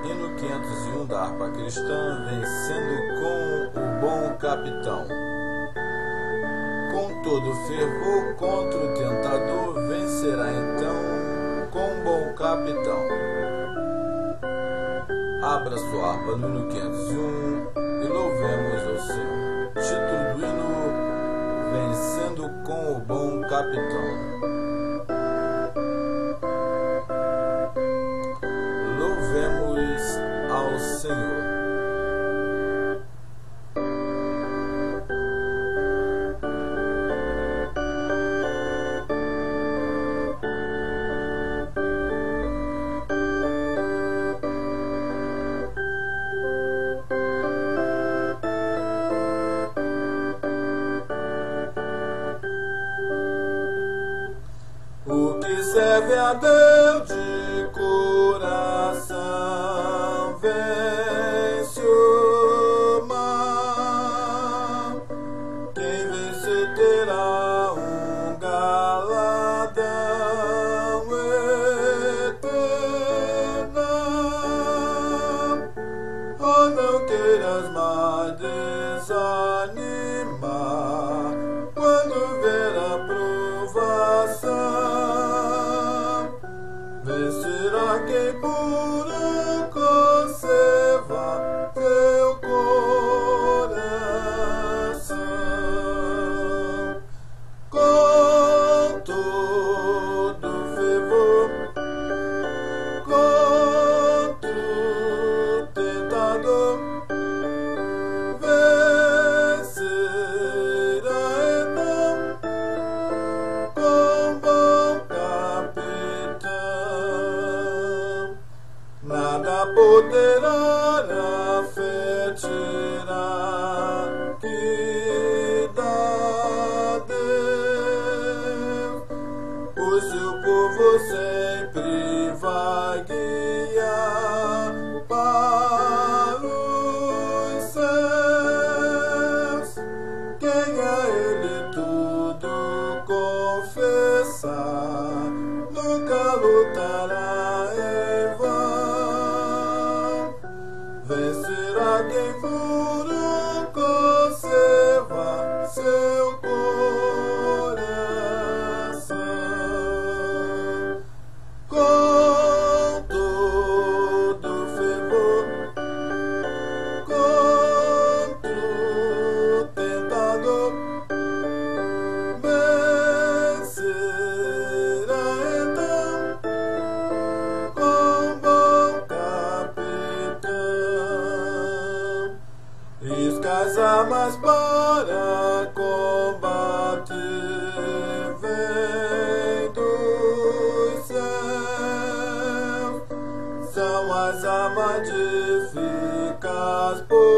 hino 501 da harpa cristã, vencendo com o bom capitão. Com todo fervor contra o tentador, vencerá então com o bom capitão. Abra sua harpa no hino 501 e louvemos o Senhor. Título do hino: Vencendo com o bom capitão. Louvemos ao Senhor. O que serve a Deus de coração vence o mal. Quem vencer terá um galardão eterno. Oh, não queiras mais desanimar quando ver a provação. Vencerá quem puro conserva teu coração. Com todo fervor contra o tentador, vencerá então com bom capitão. Nada poderá a fé tirar que dá Deus, o seu povo sempre vai guiar para os céus. Quem a Ele tudo confessar nunca lutará em vão. Vencerá quem puro conserva seu coração. Com todo fervor contra o tentador, vencerá então com bom capitão. Risca as armas para combate, vem dos céus. São as armas de eficaz poder.